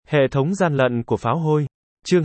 Hệ thống gian lận của pháo hôi. Chương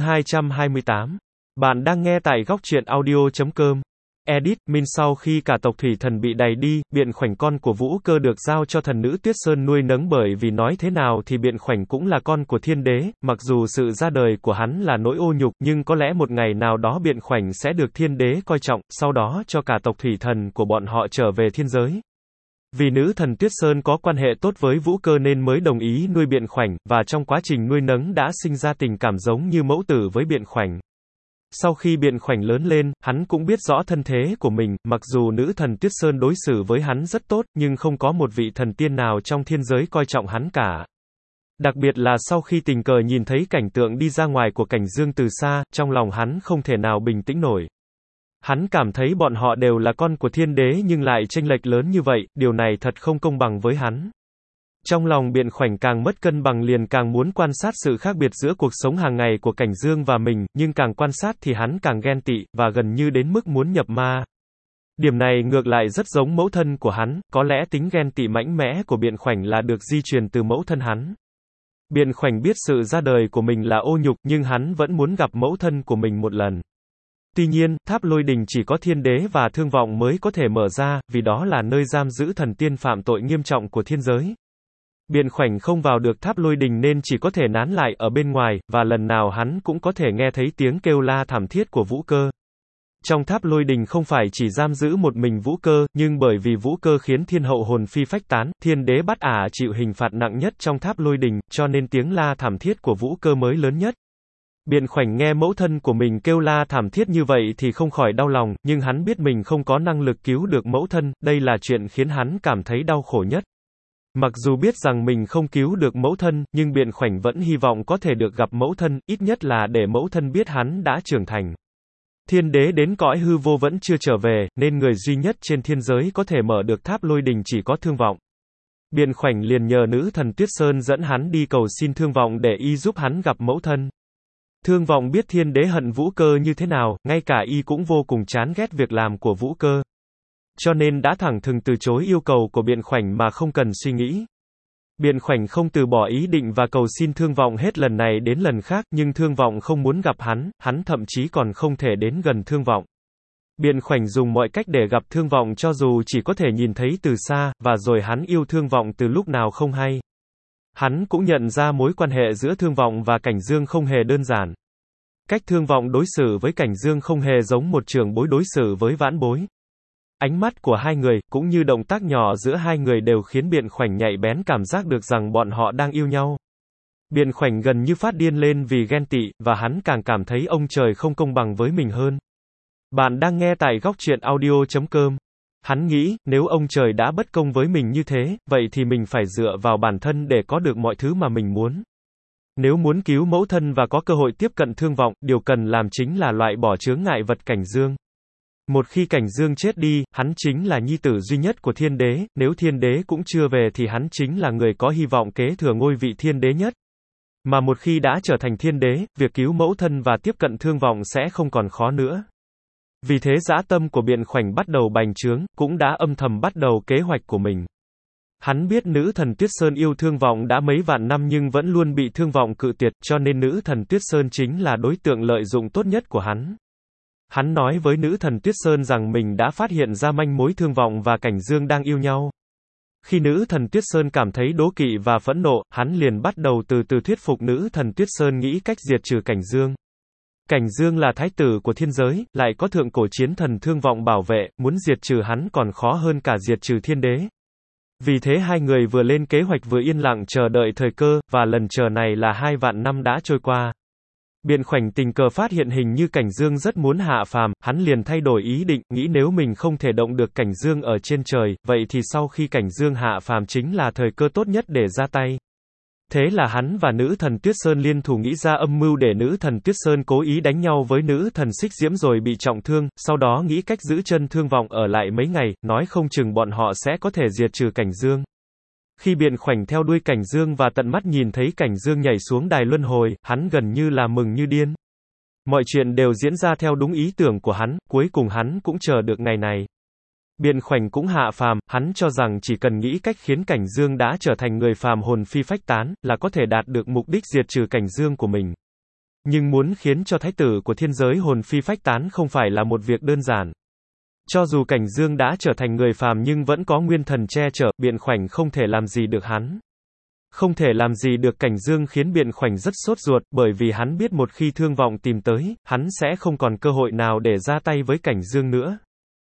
228. Bạn đang nghe tại góc truyện audio.com. Edit, Min sau khi cả tộc thủy thần bị đày đi, Biện Khoảnh con của Vũ Cơ được giao cho thần nữ Tuyết Sơn nuôi nấng bởi vì nói thế nào thì Biện Khoảnh cũng là con của thiên đế, mặc dù sự ra đời của hắn là nỗi ô nhục nhưng có lẽ một ngày nào đó Biện Khoảnh sẽ được thiên đế coi trọng, sau đó cho cả tộc thủy thần của bọn họ trở về thiên giới. Vì nữ thần Tuyết Sơn có quan hệ tốt với Vũ Cơ nên mới đồng ý nuôi Biện Khoảnh, và trong quá trình nuôi nấng đã sinh ra tình cảm giống như mẫu tử với Biện Khoảnh. Sau khi Biện Khoảnh lớn lên, hắn cũng biết rõ thân thế của mình, mặc dù nữ thần Tuyết Sơn đối xử với hắn rất tốt, nhưng không có một vị thần tiên nào trong thiên giới coi trọng hắn cả. Đặc biệt là sau khi tình cờ nhìn thấy cảnh tượng đi ra ngoài của Cảnh Dương từ xa, trong lòng hắn không thể nào bình tĩnh nổi. Hắn cảm thấy bọn họ đều là con của thiên đế nhưng lại chênh lệch lớn như vậy, điều này thật không công bằng với hắn. Trong lòng Biện Khoảnh càng mất cân bằng liền càng muốn quan sát sự khác biệt giữa cuộc sống hàng ngày của Cảnh Dương và mình, nhưng càng quan sát thì hắn càng ghen tị, và gần như đến mức muốn nhập ma. Điểm này ngược lại rất giống mẫu thân của hắn, có lẽ tính ghen tị mạnh mẽ của Biện Khoảnh là được di truyền từ mẫu thân hắn. Biện Khoảnh biết sự ra đời của mình là ô nhục nhưng hắn vẫn muốn gặp mẫu thân của mình một lần. Tuy nhiên, tháp lôi đình chỉ có thiên đế và thương vọng mới có thể mở ra, vì đó là nơi giam giữ thần tiên phạm tội nghiêm trọng của thiên giới. Biện Khoảnh không vào được tháp lôi đình nên chỉ có thể nán lại ở bên ngoài, và lần nào hắn cũng có thể nghe thấy tiếng kêu la thảm thiết của Vũ Cơ. Trong tháp lôi đình không phải chỉ giam giữ một mình Vũ Cơ, nhưng bởi vì Vũ Cơ khiến thiên hậu hồn phi phách tán, thiên đế bắt ả chịu hình phạt nặng nhất trong tháp lôi đình, cho nên tiếng la thảm thiết của Vũ Cơ mới lớn nhất. Biện Khoảnh nghe mẫu thân của mình kêu la thảm thiết như vậy thì không khỏi đau lòng, nhưng hắn biết mình không có năng lực cứu được mẫu thân, đây là chuyện khiến hắn cảm thấy đau khổ nhất. Mặc dù biết rằng mình không cứu được mẫu thân, nhưng Biện Khoảnh vẫn hy vọng có thể được gặp mẫu thân, ít nhất là để mẫu thân biết hắn đã trưởng thành. Thiên đế đến cõi hư vô vẫn chưa trở về, nên người duy nhất trên thiên giới có thể mở được tháp lôi đình chỉ có Thương Vọng. Biện Khoảnh liền nhờ nữ thần Tuyết Sơn dẫn hắn đi cầu xin Thương Vọng để y giúp hắn gặp mẫu thân. Thương Vọng biết thiên đế hận Vũ Cơ như thế nào, ngay cả y cũng vô cùng chán ghét việc làm của Vũ Cơ. Cho nên đã thẳng thừng từ chối yêu cầu của Biện Khoảnh mà không cần suy nghĩ. Biện Khoảnh không từ bỏ ý định và cầu xin Thương Vọng hết lần này đến lần khác, nhưng Thương Vọng không muốn gặp hắn thậm chí còn không thể đến gần Thương Vọng. Biện Khoảnh dùng mọi cách để gặp Thương Vọng cho dù chỉ có thể nhìn thấy từ xa, và rồi hắn yêu Thương Vọng từ lúc nào không hay. Hắn cũng nhận ra mối quan hệ giữa Thương Vọng và Cảnh Dương không hề đơn giản. Cách Thương Vọng đối xử với Cảnh Dương không hề giống một trưởng bối đối xử với vãn bối. Ánh mắt của hai người, cũng như động tác nhỏ giữa hai người đều khiến Biện Khoảnh nhạy bén cảm giác được rằng bọn họ đang yêu nhau. Biện Khoảnh gần như phát điên lên vì ghen tị, và hắn càng cảm thấy ông trời không công bằng với mình hơn. Bạn đang nghe tại góc truyện audio.com. Hắn nghĩ, nếu ông trời đã bất công với mình như thế, vậy thì mình phải dựa vào bản thân để có được mọi thứ mà mình muốn. Nếu muốn cứu mẫu thân và có cơ hội tiếp cận Thương Vọng, điều cần làm chính là loại bỏ chướng ngại vật Cảnh Dương. Một khi Cảnh Dương chết đi, hắn chính là nhi tử duy nhất của thiên đế, nếu thiên đế cũng chưa về thì hắn chính là người có hy vọng kế thừa ngôi vị thiên đế nhất. Mà một khi đã trở thành thiên đế, việc cứu mẫu thân và tiếp cận Thương Vọng sẽ không còn khó nữa. Vì thế dã tâm của Biện Khoảnh bắt đầu bành trướng, cũng đã âm thầm bắt đầu kế hoạch của mình. Hắn biết nữ thần Tuyết Sơn yêu Thương Vọng đã mấy vạn năm nhưng vẫn luôn bị Thương Vọng cự tuyệt, cho nên nữ thần Tuyết Sơn chính là đối tượng lợi dụng tốt nhất của hắn. Hắn nói với nữ thần Tuyết Sơn rằng mình đã phát hiện ra manh mối Thương Vọng và Cảnh Dương đang yêu nhau. Khi nữ thần Tuyết Sơn cảm thấy đố kỵ và phẫn nộ, hắn liền bắt đầu từ từ thuyết phục nữ thần Tuyết Sơn nghĩ cách diệt trừ Cảnh Dương. Cảnh Dương là thái tử của thiên giới, lại có thượng cổ chiến thần Thương Vọng bảo vệ, muốn diệt trừ hắn còn khó hơn cả diệt trừ thiên đế. Vì thế hai người vừa lên kế hoạch vừa yên lặng chờ đợi thời cơ, và lần chờ này là 2 vạn năm đã trôi qua. Biện Khoảnh tình cờ phát hiện hình như Cảnh Dương rất muốn hạ phàm, hắn liền thay đổi ý định, nghĩ nếu mình không thể động được Cảnh Dương ở trên trời, vậy thì sau khi Cảnh Dương hạ phàm chính là thời cơ tốt nhất để ra tay. Thế là hắn và nữ thần Tuyết Sơn liên thủ nghĩ ra âm mưu để nữ thần Tuyết Sơn cố ý đánh nhau với nữ thần Xích Diễm rồi bị trọng thương, sau đó nghĩ cách giữ chân Thương Vọng ở lại mấy ngày, nói không chừng bọn họ sẽ có thể diệt trừ Cảnh Dương. Khi Biện Khoảnh theo đuôi Cảnh Dương và tận mắt nhìn thấy Cảnh Dương nhảy xuống đài luân hồi, hắn gần như là mừng như điên. Mọi chuyện đều diễn ra theo đúng ý tưởng của hắn, cuối cùng hắn cũng chờ được ngày này. Biện Khoảnh cũng hạ phàm, hắn cho rằng chỉ cần nghĩ cách khiến Cảnh Dương đã trở thành người phàm hồn phi phách tán, là có thể đạt được mục đích diệt trừ Cảnh Dương của mình. Nhưng muốn khiến cho thái tử của thiên giới hồn phi phách tán không phải là một việc đơn giản. Cho dù Cảnh Dương đã trở thành người phàm nhưng vẫn có nguyên thần che chở, Biện Khoảnh không thể làm gì được hắn. Không thể làm gì được Cảnh Dương khiến Biện Khoảnh rất sốt ruột, bởi vì hắn biết một khi Thương Vọng tìm tới, hắn sẽ không còn cơ hội nào để ra tay với Cảnh Dương nữa.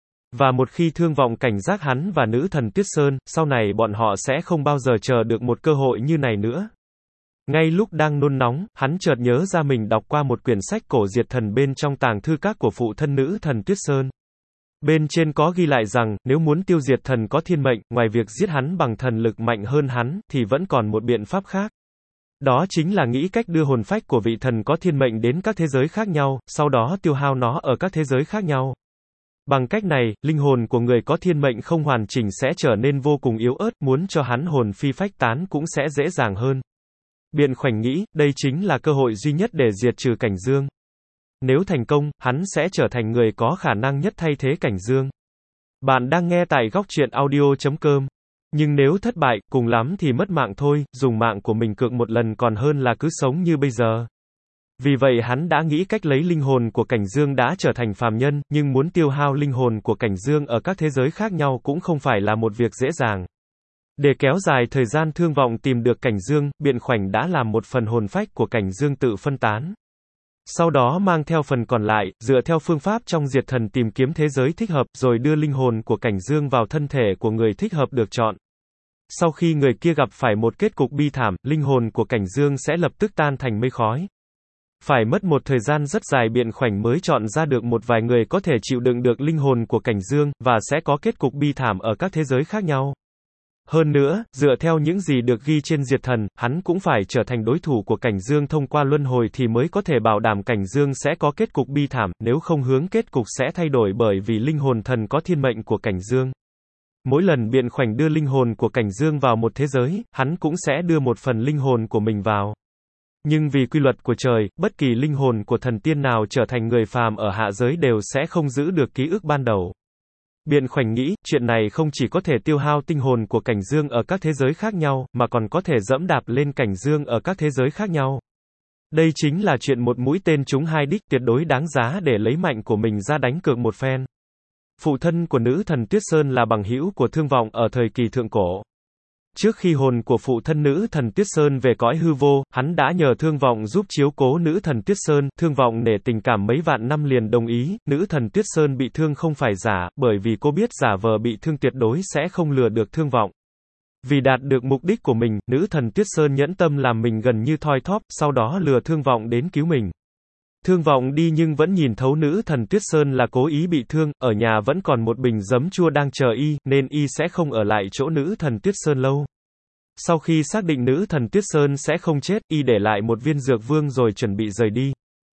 Và một khi Thương Vọng cảnh giác hắn và nữ thần Tuyết Sơn, sau này bọn họ sẽ không bao giờ chờ được một cơ hội như này nữa. Ngay lúc đang nôn nóng, hắn chợt nhớ ra mình đọc qua một quyển sách cổ diệt thần bên trong tàng thư các của phụ thân nữ thần Tuyết Sơn. Bên trên có ghi lại rằng, nếu muốn tiêu diệt thần có thiên mệnh, ngoài việc giết hắn bằng thần lực mạnh hơn hắn, thì vẫn còn một biện pháp khác. Đó chính là nghĩ cách đưa hồn phách của vị thần có thiên mệnh đến các thế giới khác nhau, sau đó tiêu hao nó ở các thế giới khác nhau. Bằng cách này, linh hồn của người có thiên mệnh không hoàn chỉnh sẽ trở nên vô cùng yếu ớt, muốn cho hắn hồn phi phách tán cũng sẽ dễ dàng hơn. Biện Khoảnh nghĩ, đây chính là cơ hội duy nhất để diệt trừ Cảnh Dương. Nếu thành công, hắn sẽ trở thành người có khả năng nhất thay thế Cảnh Dương. Bạn đang nghe tại góc truyện audio.com. Nhưng nếu thất bại, cùng lắm thì mất mạng thôi, dùng mạng của mình cược một lần còn hơn là cứ sống như bây giờ. Vì vậy hắn đã nghĩ cách lấy linh hồn của Cảnh Dương đã trở thành phàm nhân, nhưng muốn tiêu hao linh hồn của Cảnh Dương ở các thế giới khác nhau cũng không phải là một việc dễ dàng. Để kéo dài thời gian Thương Vọng tìm được Cảnh Dương, Biện Khoảnh đã làm một phần hồn phách của Cảnh Dương tự phân tán. Sau đó mang theo phần còn lại, dựa theo phương pháp trong diệt thần tìm kiếm thế giới thích hợp, rồi đưa linh hồn của Cảnh Dương vào thân thể của người thích hợp được chọn. Sau khi người kia gặp phải một kết cục bi thảm, linh hồn của Cảnh Dương sẽ lập tức tan thành mây khói. Phải mất một thời gian rất dài Biện Khoảnh mới chọn ra được một vài người có thể chịu đựng được linh hồn của Cảnh Dương, và sẽ có kết cục bi thảm ở các thế giới khác nhau. Hơn nữa, dựa theo những gì được ghi trên diệt thần, hắn cũng phải trở thành đối thủ của Cảnh Dương thông qua luân hồi thì mới có thể bảo đảm Cảnh Dương sẽ có kết cục bi thảm, nếu không hướng kết cục sẽ thay đổi bởi vì linh hồn thần có thiên mệnh của Cảnh Dương. Mỗi lần Biện Khoảnh đưa linh hồn của Cảnh Dương vào một thế giới, hắn cũng sẽ đưa một phần linh hồn của mình vào. Nhưng vì quy luật của trời, bất kỳ linh hồn của thần tiên nào trở thành người phàm ở hạ giới đều sẽ không giữ được ký ức ban đầu. Biện Khoảnh nghĩ, chuyện này không chỉ có thể tiêu hao tinh hồn của Cảnh Dương ở các thế giới khác nhau, mà còn có thể dẫm đạp lên Cảnh Dương ở các thế giới khác nhau. Đây chính là chuyện một mũi tên trúng hai đích tuyệt đối đáng giá để lấy mạnh của mình ra đánh cược một phen. Phụ thân của nữ thần Tuyết Sơn là bằng hữu của Thương Vọng ở thời kỳ thượng cổ. Trước khi hồn của phụ thân nữ thần Tuyết Sơn về cõi hư vô, hắn đã nhờ Thương Vọng giúp chiếu cố nữ thần Tuyết Sơn, Thương Vọng nể tình cảm mấy vạn năm liền đồng ý, nữ thần Tuyết Sơn bị thương không phải giả, bởi vì cô biết giả vờ bị thương tuyệt đối sẽ không lừa được Thương Vọng. Vì đạt được mục đích của mình, nữ thần Tuyết Sơn nhẫn tâm làm mình gần như thoi thóp, sau đó lừa Thương Vọng đến cứu mình. Thương Vọng đi nhưng vẫn nhìn thấu nữ thần Tuyết Sơn là cố ý bị thương, ở nhà vẫn còn một bình giấm chua đang chờ y, nên y sẽ không ở lại chỗ nữ thần Tuyết Sơn lâu. Sau khi xác định nữ thần Tuyết Sơn sẽ không chết, y để lại một viên dược vương rồi chuẩn bị rời đi.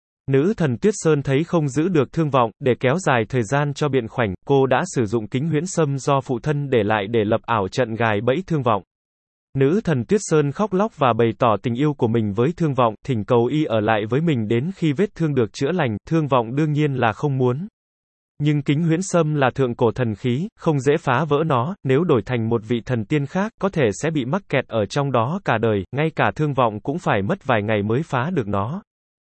Nữ thần Tuyết Sơn thấy không giữ được Thương Vọng, để kéo dài thời gian cho Biện Khoảnh, cô đã sử dụng kính huyễn sâm do phụ thân để lại để lập ảo trận gài bẫy Thương Vọng. Nữ thần Tuyết Sơn khóc lóc và bày tỏ tình yêu của mình với Thương Vọng, thỉnh cầu y ở lại với mình đến khi vết thương được chữa lành, Thương Vọng đương nhiên là không muốn. Nhưng kính huyễn sâm là thượng cổ thần khí, không dễ phá vỡ nó, nếu đổi thành một vị thần tiên khác, có thể sẽ bị mắc kẹt ở trong đó cả đời, ngay cả Thương Vọng cũng phải mất vài ngày mới phá được nó.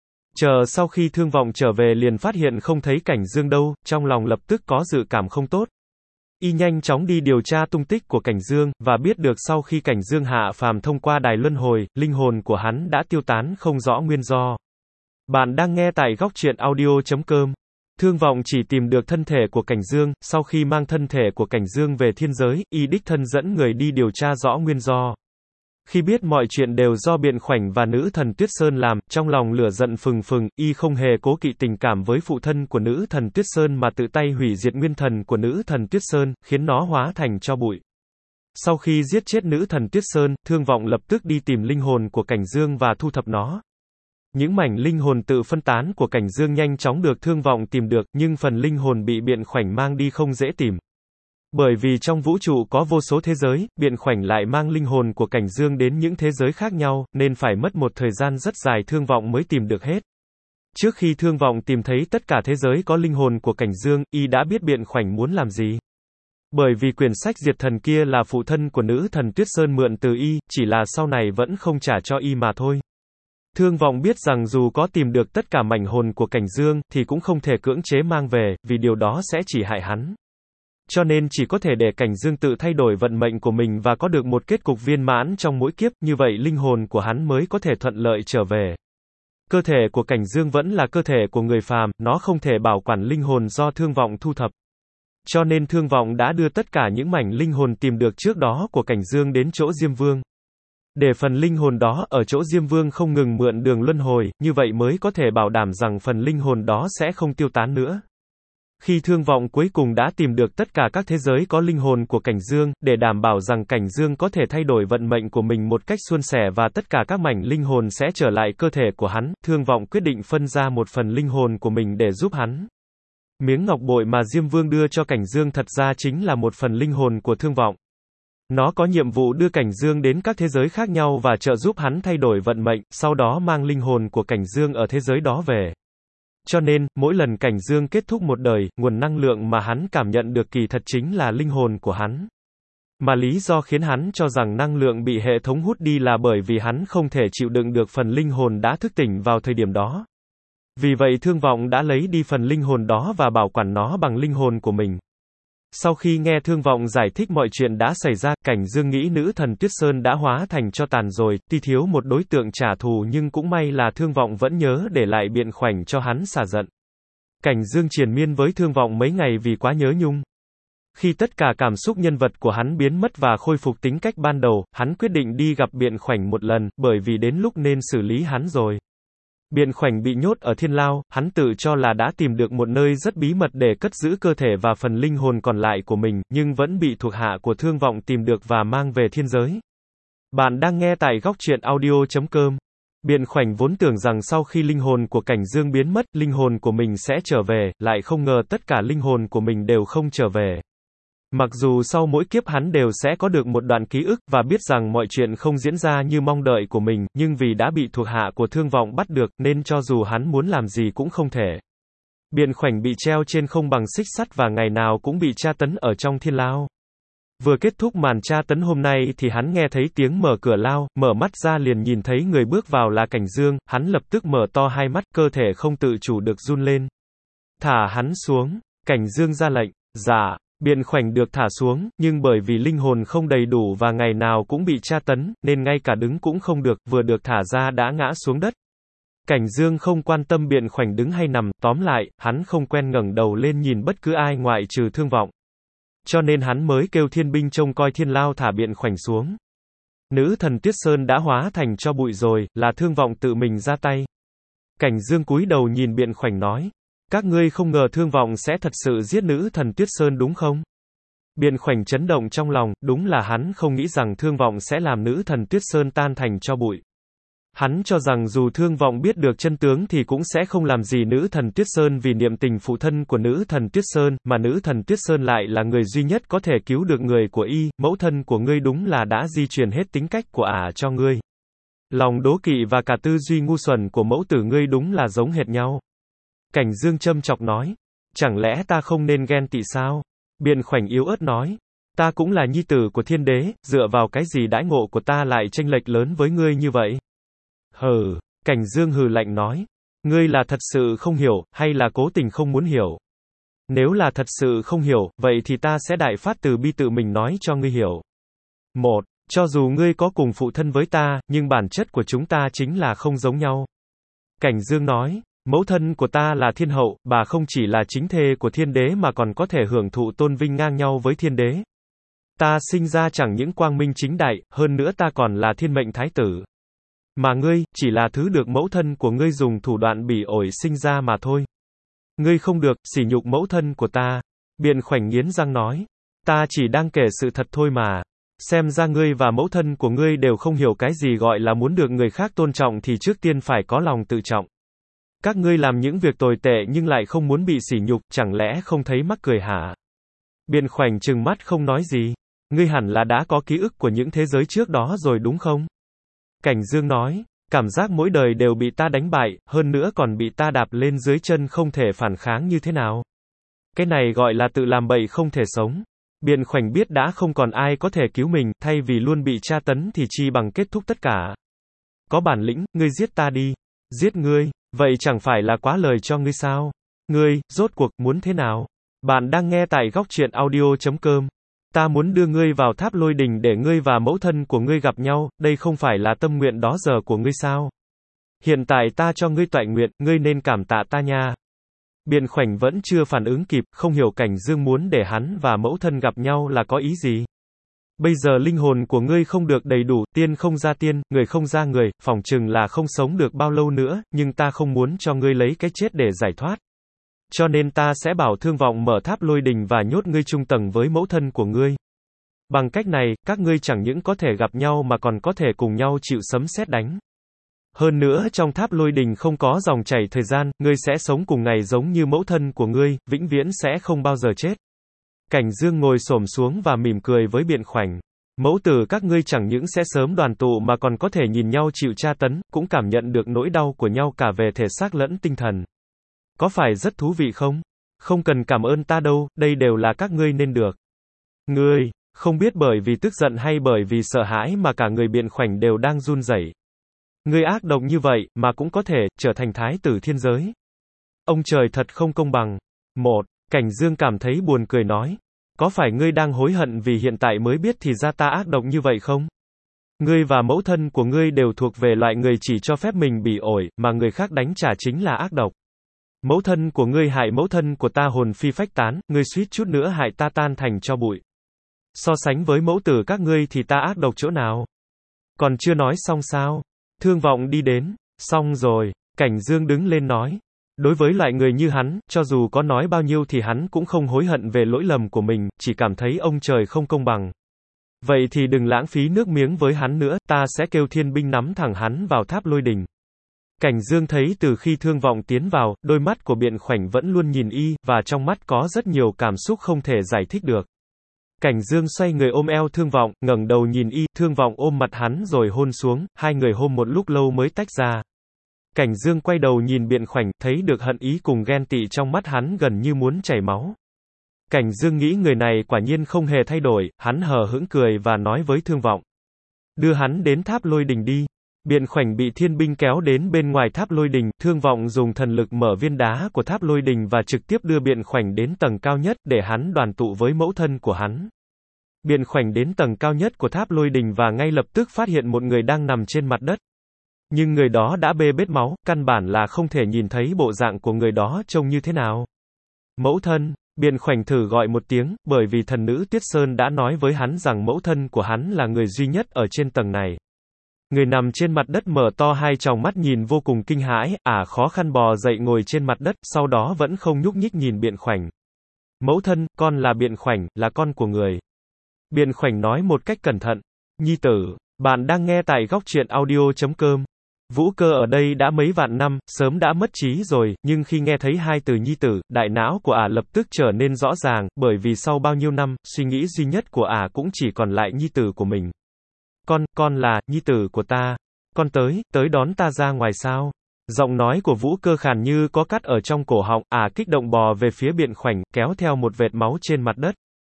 Chờ sau khi Thương Vọng trở về liền phát hiện không thấy Cảnh Dương đâu, trong lòng lập tức có dự cảm không tốt. Y nhanh chóng đi điều tra tung tích của Cảnh Dương, và biết được sau khi Cảnh Dương hạ phàm thông qua đài luân hồi, linh hồn của hắn đã tiêu tán không rõ nguyên do. Bạn đang nghe tại góc truyện audio.com. Thương Vọng chỉ tìm được thân thể của Cảnh Dương, sau khi mang thân thể của Cảnh Dương về thiên giới, y đích thân dẫn người đi điều tra rõ nguyên do. Khi biết mọi chuyện đều do Biện Khoảnh và nữ thần Tuyết Sơn làm, trong lòng lửa giận phừng phừng, y không hề cố kỵ tình cảm với phụ thân của nữ thần Tuyết Sơn mà tự tay hủy diệt nguyên thần của nữ thần Tuyết Sơn, khiến nó hóa thành tro bụi. Sau khi giết chết nữ thần Tuyết Sơn, Thương Vọng lập tức đi tìm linh hồn của Cảnh Dương và thu thập nó. Những mảnh linh hồn tự phân tán của Cảnh Dương nhanh chóng được Thương Vọng tìm được, nhưng phần linh hồn bị Biện Khoảnh mang đi không dễ tìm. Bởi vì trong vũ trụ có vô số thế giới, Biện Khoảnh lại mang linh hồn của Cảnh Dương đến những thế giới khác nhau, nên phải mất một thời gian rất dài Thương Vọng mới tìm được hết. Trước khi Thương Vọng tìm thấy tất cả thế giới có linh hồn của Cảnh Dương, y đã biết Biện Khoảnh muốn làm gì. Bởi vì quyển sách diệt thần kia là phụ thân của nữ thần Tuyết Sơn mượn từ y, chỉ là sau này vẫn không trả cho y mà thôi. Thương Vọng biết rằng dù có tìm được tất cả mảnh hồn của Cảnh Dương, thì cũng không thể cưỡng chế mang về, vì điều đó sẽ chỉ hại hắn. Cho nên chỉ có thể để Cảnh Dương tự thay đổi vận mệnh của mình và có được một kết cục viên mãn trong mỗi kiếp, như vậy linh hồn của hắn mới có thể thuận lợi trở về. Cơ thể của Cảnh Dương vẫn là cơ thể của người phàm, nó không thể bảo quản linh hồn do Thương Vọng thu thập. Cho nên Thương Vọng đã đưa tất cả những mảnh linh hồn tìm được trước đó của Cảnh Dương đến chỗ Diêm Vương. Để phần linh hồn đó ở chỗ Diêm Vương không ngừng mượn đường luân hồi, như vậy mới có thể bảo đảm rằng phần linh hồn đó sẽ không tiêu tán nữa. Khi Thương Vọng cuối cùng đã tìm được tất cả các thế giới có linh hồn của Cảnh Dương, để đảm bảo rằng Cảnh Dương có thể thay đổi vận mệnh của mình một cách suôn sẻ và tất cả các mảnh linh hồn sẽ trở lại cơ thể của hắn, Thương Vọng quyết định phân ra một phần linh hồn của mình để giúp hắn. Miếng ngọc bội mà Diêm Vương đưa cho Cảnh Dương thật ra chính là một phần linh hồn của Thương Vọng. Nó có nhiệm vụ đưa Cảnh Dương đến các thế giới khác nhau và trợ giúp hắn thay đổi vận mệnh, sau đó mang linh hồn của Cảnh Dương ở thế giới đó về. Cho nên, mỗi lần Cảnh Dương kết thúc một đời, nguồn năng lượng mà hắn cảm nhận được kỳ thật chính là linh hồn của hắn. Mà lý do khiến hắn cho rằng năng lượng bị hệ thống hút đi là bởi vì hắn không thể chịu đựng được phần linh hồn đã thức tỉnh vào thời điểm đó. Vì vậy Thương Vọng đã lấy đi phần linh hồn đó và bảo quản nó bằng linh hồn của mình. Sau khi nghe Thương Vọng giải thích mọi chuyện đã xảy ra, Cảnh Dương nghĩ nữ thần Tuyết Sơn đã hóa thành tro tàn rồi, tuy thiếu một đối tượng trả thù nhưng cũng may là Thương Vọng vẫn nhớ để lại biện khoảnh cho hắn xả giận. Cảnh Dương triền miên với Thương Vọng mấy ngày vì quá nhớ nhung. Khi tất cả cảm xúc nhân vật của hắn biến mất và khôi phục tính cách ban đầu, hắn quyết định đi gặp biện khoảnh một lần, bởi vì đến lúc nên xử lý hắn rồi. Biện khoảnh bị nhốt ở thiên lao, hắn tự cho là đã tìm được một nơi rất bí mật để cất giữ cơ thể và phần linh hồn còn lại của mình, nhưng vẫn bị thuộc hạ của Thương Vọng tìm được và mang về thiên giới. Bạn đang nghe tại góc truyện audio.com. Biện khoảnh vốn tưởng rằng sau khi linh hồn của Cảnh Dương biến mất, linh hồn của mình sẽ trở về, lại không ngờ tất cả linh hồn của mình đều không trở về. Mặc dù sau mỗi kiếp hắn đều sẽ có được một đoạn ký ức, và biết rằng mọi chuyện không diễn ra như mong đợi của mình, nhưng vì đã bị thuộc hạ của Thương Vọng bắt được, nên cho dù hắn muốn làm gì cũng không thể. Biện khoảnh bị treo trên không bằng xích sắt và ngày nào cũng bị tra tấn ở trong thiên lao. Vừa kết thúc màn tra tấn hôm nay thì hắn nghe thấy tiếng mở cửa lao, mở mắt ra liền nhìn thấy người bước vào là Cảnh Dương, hắn lập tức mở to hai mắt, cơ thể không tự chủ được run lên. Thả hắn xuống, Cảnh Dương ra lệnh. Dạ. Biện khoảnh được thả xuống, nhưng bởi vì linh hồn không đầy đủ và ngày nào cũng bị tra tấn, nên ngay cả đứng cũng không được, vừa được thả ra đã ngã xuống đất. Cảnh Dương không quan tâm biện khoảnh đứng hay nằm, tóm lại, hắn không quen ngẩng đầu lên nhìn bất cứ ai ngoại trừ Thương Vọng. Cho nên hắn mới kêu thiên binh trông coi thiên lao thả biện khoảnh xuống. Nữ thần Tuyết Sơn đã hóa thành tro bụi rồi, là Thương Vọng tự mình ra tay. Cảnh Dương cúi đầu nhìn biện khoảnh nói. Các ngươi không ngờ Thương Vọng sẽ thật sự giết nữ thần Tuyết Sơn đúng không? Biện khoảnh chấn động trong lòng, đúng là hắn không nghĩ rằng Thương Vọng sẽ làm nữ thần Tuyết Sơn tan thành tro bụi. Hắn cho rằng dù Thương Vọng biết được chân tướng thì cũng sẽ không làm gì nữ thần Tuyết Sơn vì niệm tình phụ thân của nữ thần Tuyết Sơn, mà nữ thần Tuyết Sơn lại là người duy nhất có thể cứu được người của y, mẫu thân của ngươi đúng là đã di truyền hết tính cách của ả cho ngươi. Lòng đố kỵ và cả tư duy ngu xuẩn của mẫu tử ngươi đúng là giống hệt nhau. Cảnh Dương châm chọc nói, chẳng lẽ ta không nên ghen tị sao? Biện khoảnh yếu ớt nói, ta cũng là nhi tử của thiên đế, dựa vào cái gì đãi ngộ của ta lại chênh lệch lớn với ngươi như vậy? Hừ, Cảnh Dương hừ lạnh nói, ngươi là thật sự không hiểu, hay là cố tình không muốn hiểu? Nếu là thật sự không hiểu, vậy thì ta sẽ đại phát từ bi tự mình nói cho ngươi hiểu. 1. Cho dù ngươi có cùng phụ thân với ta, nhưng bản chất của chúng ta chính là không giống nhau. Cảnh Dương nói, mẫu thân của ta là thiên hậu, bà không chỉ là chính thê của thiên đế mà còn có thể hưởng thụ tôn vinh ngang nhau với thiên đế. Ta sinh ra chẳng những quang minh chính đại, hơn nữa ta còn là thiên mệnh thái tử. Mà ngươi, chỉ là thứ được mẫu thân của ngươi dùng thủ đoạn bỉ ổi sinh ra mà thôi. Ngươi không được, sỉ nhục mẫu thân của ta. Biện khoảnh nghiến răng nói. Ta chỉ đang kể sự thật thôi mà. Xem ra ngươi và mẫu thân của ngươi đều không hiểu cái gì gọi là muốn được người khác tôn trọng thì trước tiên phải có lòng tự trọng. Các ngươi làm những việc tồi tệ nhưng lại không muốn bị sỉ nhục, chẳng lẽ không thấy mắc cười hả? Biện khoảnh trừng mắt không nói gì. Ngươi hẳn là đã có ký ức của những thế giới trước đó rồi đúng không? Cảnh Dương nói, cảm giác mỗi đời đều bị ta đánh bại, hơn nữa còn bị ta đạp lên dưới chân không thể phản kháng như thế nào. Cái này gọi là tự làm bậy không thể sống. Biện Khoảnh biết đã không còn ai có thể cứu mình, thay vì luôn bị tra tấn thì chi bằng kết thúc tất cả. Có bản lĩnh, ngươi giết ta đi. Giết ngươi, vậy chẳng phải là quá lời cho ngươi sao? Ngươi, rốt cuộc, muốn thế nào? Bạn đang nghe tại góc truyện audio.com. Ta muốn đưa ngươi vào tháp lôi đình để ngươi và mẫu thân của ngươi gặp nhau, đây không phải là tâm nguyện đó giờ của ngươi sao? Hiện tại ta cho ngươi toại nguyện, ngươi nên cảm tạ ta nha. Biện Khoảnh vẫn chưa phản ứng kịp, không hiểu Cảnh Dương muốn để hắn và mẫu thân gặp nhau là có ý gì. Bây giờ linh hồn của ngươi không được đầy đủ, tiên không ra tiên, người không ra người, phỏng chừng là không sống được bao lâu nữa, nhưng ta không muốn cho ngươi lấy cái chết để giải thoát. Cho nên ta sẽ bảo Thương Vọng mở tháp lôi đình và nhốt ngươi chung tầng với mẫu thân của ngươi. Bằng cách này, các ngươi chẳng những có thể gặp nhau mà còn có thể cùng nhau chịu sấm sét đánh. Hơn nữa trong tháp lôi đình không có dòng chảy thời gian, ngươi sẽ sống cùng ngày giống như mẫu thân của ngươi, vĩnh viễn sẽ không bao giờ chết. Cảnh Dương ngồi xổm xuống và mỉm cười với Biện Khoảnh. Mẫu tử các ngươi chẳng những sẽ sớm đoàn tụ mà còn có thể nhìn nhau chịu tra tấn, cũng cảm nhận được nỗi đau của nhau cả về thể xác lẫn tinh thần. Có phải rất thú vị không? Không cần cảm ơn ta đâu, đây đều là các ngươi nên được. Ngươi, không biết bởi vì tức giận hay bởi vì sợ hãi mà cả người Biện Khoảnh đều đang run rẩy. Ngươi ác độc như vậy, mà cũng có thể, trở thành thái tử thiên giới. Ông trời thật không công bằng. Cảnh Dương cảm thấy buồn cười nói. Có phải ngươi đang hối hận vì hiện tại mới biết thì ra ta ác độc như vậy không? Ngươi và mẫu thân của ngươi đều thuộc về loại người chỉ cho phép mình bị ổi, mà người khác đánh trả chính là ác độc. Mẫu thân của ngươi hại mẫu thân của ta hồn phi phách tán, ngươi suýt chút nữa hại ta tan thành tro bụi. So sánh với mẫu tử các ngươi thì ta ác độc chỗ nào? Còn chưa nói xong sao? Thương Vọng đi đến. Xong rồi. Cảnh Dương đứng lên nói. Đối với loại người như hắn, cho dù có nói bao nhiêu thì hắn cũng không hối hận về lỗi lầm của mình, chỉ cảm thấy ông trời không công bằng. Vậy thì đừng lãng phí nước miếng với hắn nữa, ta sẽ kêu thiên binh nắm thẳng hắn vào tháp lôi đình. Cảnh Dương thấy từ khi Thương Vọng tiến vào, đôi mắt của Biện Khoảnh vẫn luôn nhìn y, và trong mắt có rất nhiều cảm xúc không thể giải thích được. Cảnh Dương xoay người ôm eo Thương Vọng, ngẩng đầu nhìn y, Thương Vọng ôm mặt hắn rồi hôn xuống, hai người hôn một lúc lâu mới tách ra. Cảnh Dương quay đầu nhìn Biện Khoảnh, thấy được hận ý cùng ghen tị trong mắt hắn gần như muốn chảy máu. Cảnh Dương nghĩ người này quả nhiên không hề thay đổi, hắn hờ hững cười và nói với Thương Vọng. Đưa hắn đến tháp lôi đình đi. Biện Khoảnh bị thiên binh kéo đến bên ngoài tháp lôi đình, Thương Vọng dùng thần lực mở viên đá của tháp lôi đình và trực tiếp đưa Biện Khoảnh đến tầng cao nhất để hắn đoàn tụ với mẫu thân của hắn. Biện Khoảnh đến tầng cao nhất của tháp lôi đình và ngay lập tức phát hiện một người đang nằm trên mặt đất. Nhưng người đó đã bê bết máu, căn bản là không thể nhìn thấy bộ dạng của người đó trông như thế nào. Mẫu thân, Biện Khoảnh thử gọi một tiếng, bởi vì thần nữ Tuyết Sơn đã nói với hắn rằng mẫu thân của hắn là người duy nhất ở trên tầng này. Người nằm trên mặt đất mở to hai tròng mắt nhìn vô cùng kinh hãi, khó khăn bò dậy ngồi trên mặt đất, sau đó vẫn không nhúc nhích nhìn Biện Khoảnh. Mẫu thân, con là Biện Khoảnh, là con của người. Biện Khoảnh nói một cách cẩn thận. Nhi tử, bạn đang nghe tại góc truyện audio.com. Vũ Cơ ở đây đã mấy vạn năm, sớm đã mất trí rồi, nhưng khi nghe thấy hai từ nhi tử, đại não của lập tức trở nên rõ ràng, bởi vì sau bao nhiêu năm, suy nghĩ duy nhất của cũng chỉ còn lại nhi tử của mình. Con là, nhi tử của ta. Con tới đón ta ra ngoài sao? Giọng nói của Vũ Cơ khàn như có cắt ở trong cổ họng, kích động bò về phía Biện Khoảnh, kéo theo một vệt máu trên mặt đất.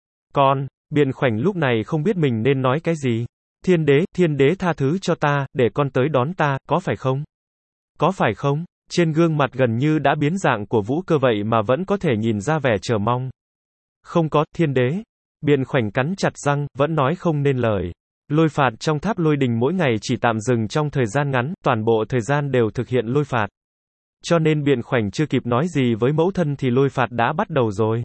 Biện Khoảnh lúc này không biết mình nên nói cái gì. Thiên đế tha thứ cho ta, để con tới đón ta, có phải không? Có phải không? Trên gương mặt gần như đã biến dạng của Vũ Cơ vậy mà vẫn có thể nhìn ra vẻ chờ mong. Không có, thiên đế. Biện Khoảnh cắn chặt răng, vẫn nói không nên lời. Lôi phạt trong tháp lôi đình mỗi ngày chỉ tạm dừng trong thời gian ngắn, toàn bộ thời gian đều thực hiện lôi phạt. Cho nên Biện Khoảnh chưa kịp nói gì với mẫu thân thì lôi phạt đã bắt đầu rồi.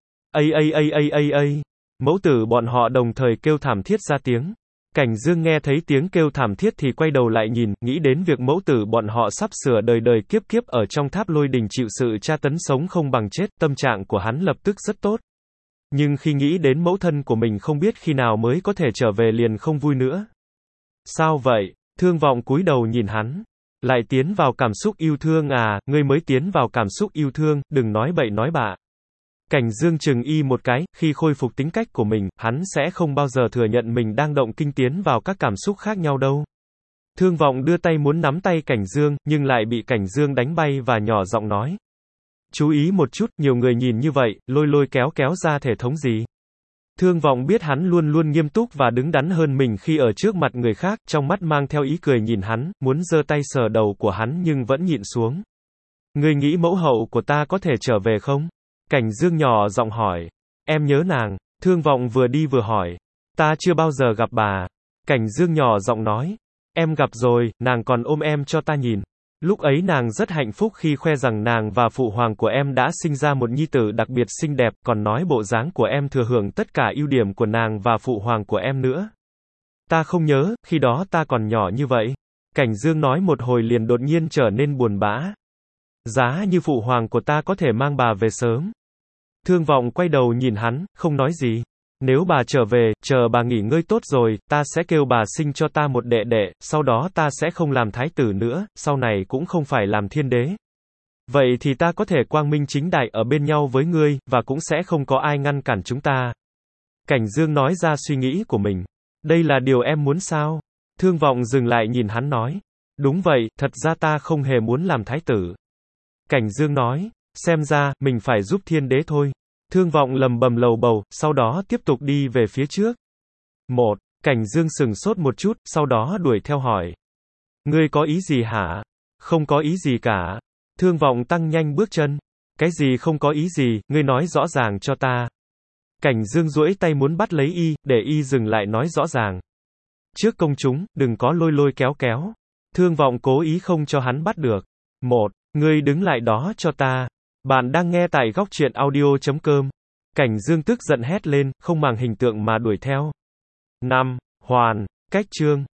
Mẫu tử bọn họ đồng thời kêu thảm thiết ra tiếng. Cảnh Dương nghe thấy tiếng kêu thảm thiết thì quay đầu lại nhìn, nghĩ đến việc mẫu tử bọn họ sắp sửa đời đời kiếp kiếp ở trong tháp lôi đình chịu sự tra tấn sống không bằng chết, tâm trạng của hắn lập tức rất tốt. Nhưng khi nghĩ đến mẫu thân của mình không biết khi nào mới có thể trở về liền không vui nữa. Sao vậy? Thương Vọng cúi đầu nhìn hắn. Lại tiến vào cảm xúc yêu thương ngươi mới tiến vào cảm xúc yêu thương, đừng nói bậy nói bạ. Cảnh Dương chừng y một cái, khi khôi phục tính cách của mình, hắn sẽ không bao giờ thừa nhận mình đang động kinh tiến vào các cảm xúc khác nhau đâu. Thương Vọng đưa tay muốn nắm tay Cảnh Dương, nhưng lại bị Cảnh Dương đánh bay và nhỏ giọng nói. Chú ý một chút, nhiều người nhìn như vậy, lôi kéo ra thể thống gì? Thương Vọng biết hắn luôn luôn nghiêm túc và đứng đắn hơn mình khi ở trước mặt người khác, trong mắt mang theo ý cười nhìn hắn, muốn giơ tay sờ đầu của hắn nhưng vẫn nhịn xuống. Ngươi nghĩ mẫu hậu của ta có thể trở về không? Cảnh Dương nhỏ giọng hỏi. Em nhớ nàng. Thương Vọng vừa đi vừa hỏi. Ta chưa bao giờ gặp bà. Cảnh Dương nhỏ giọng nói. Em gặp rồi, nàng còn ôm em cho ta nhìn. Lúc ấy nàng rất hạnh phúc khi khoe rằng nàng và phụ hoàng của em đã sinh ra một nhi tử đặc biệt xinh đẹp, còn nói bộ dáng của em thừa hưởng tất cả ưu điểm của nàng và phụ hoàng của em nữa. Ta không nhớ, khi đó ta còn nhỏ như vậy. Cảnh Dương nói một hồi liền đột nhiên trở nên buồn bã. Giá như phụ hoàng của ta có thể mang bà về sớm. Thương Vọng quay đầu nhìn hắn, không nói gì. Nếu bà trở về, chờ bà nghỉ ngơi tốt rồi, ta sẽ kêu bà sinh cho ta một đệ đệ, sau đó ta sẽ không làm thái tử nữa, sau này cũng không phải làm thiên đế. Vậy thì ta có thể quang minh chính đại ở bên nhau với ngươi, và cũng sẽ không có ai ngăn cản chúng ta. Cảnh Dương nói ra suy nghĩ của mình. Đây là điều em muốn sao? Thương Vọng dừng lại nhìn hắn nói. Đúng vậy, thật ra ta không hề muốn làm thái tử. Cảnh Dương nói, xem ra, mình phải giúp thiên đế thôi. Thương Vọng lầm bầm lầu bầu, sau đó tiếp tục đi về phía trước. Cảnh Dương sừng sốt một chút, sau đó đuổi theo hỏi. Ngươi có ý gì hả? Không có ý gì cả. Thương Vọng tăng nhanh bước chân. Cái gì không có ý gì, ngươi nói rõ ràng cho ta. Cảnh Dương duỗi tay muốn bắt lấy y, để y dừng lại nói rõ ràng. Trước công chúng, đừng có lôi lôi kéo kéo. Thương Vọng cố ý không cho hắn bắt được. Ngươi đứng lại đó cho ta. Bạn đang nghe tại góc truyện audio.com. Cảnh Dương tức giận hét lên, không màng hình tượng mà đuổi theo. Cách chương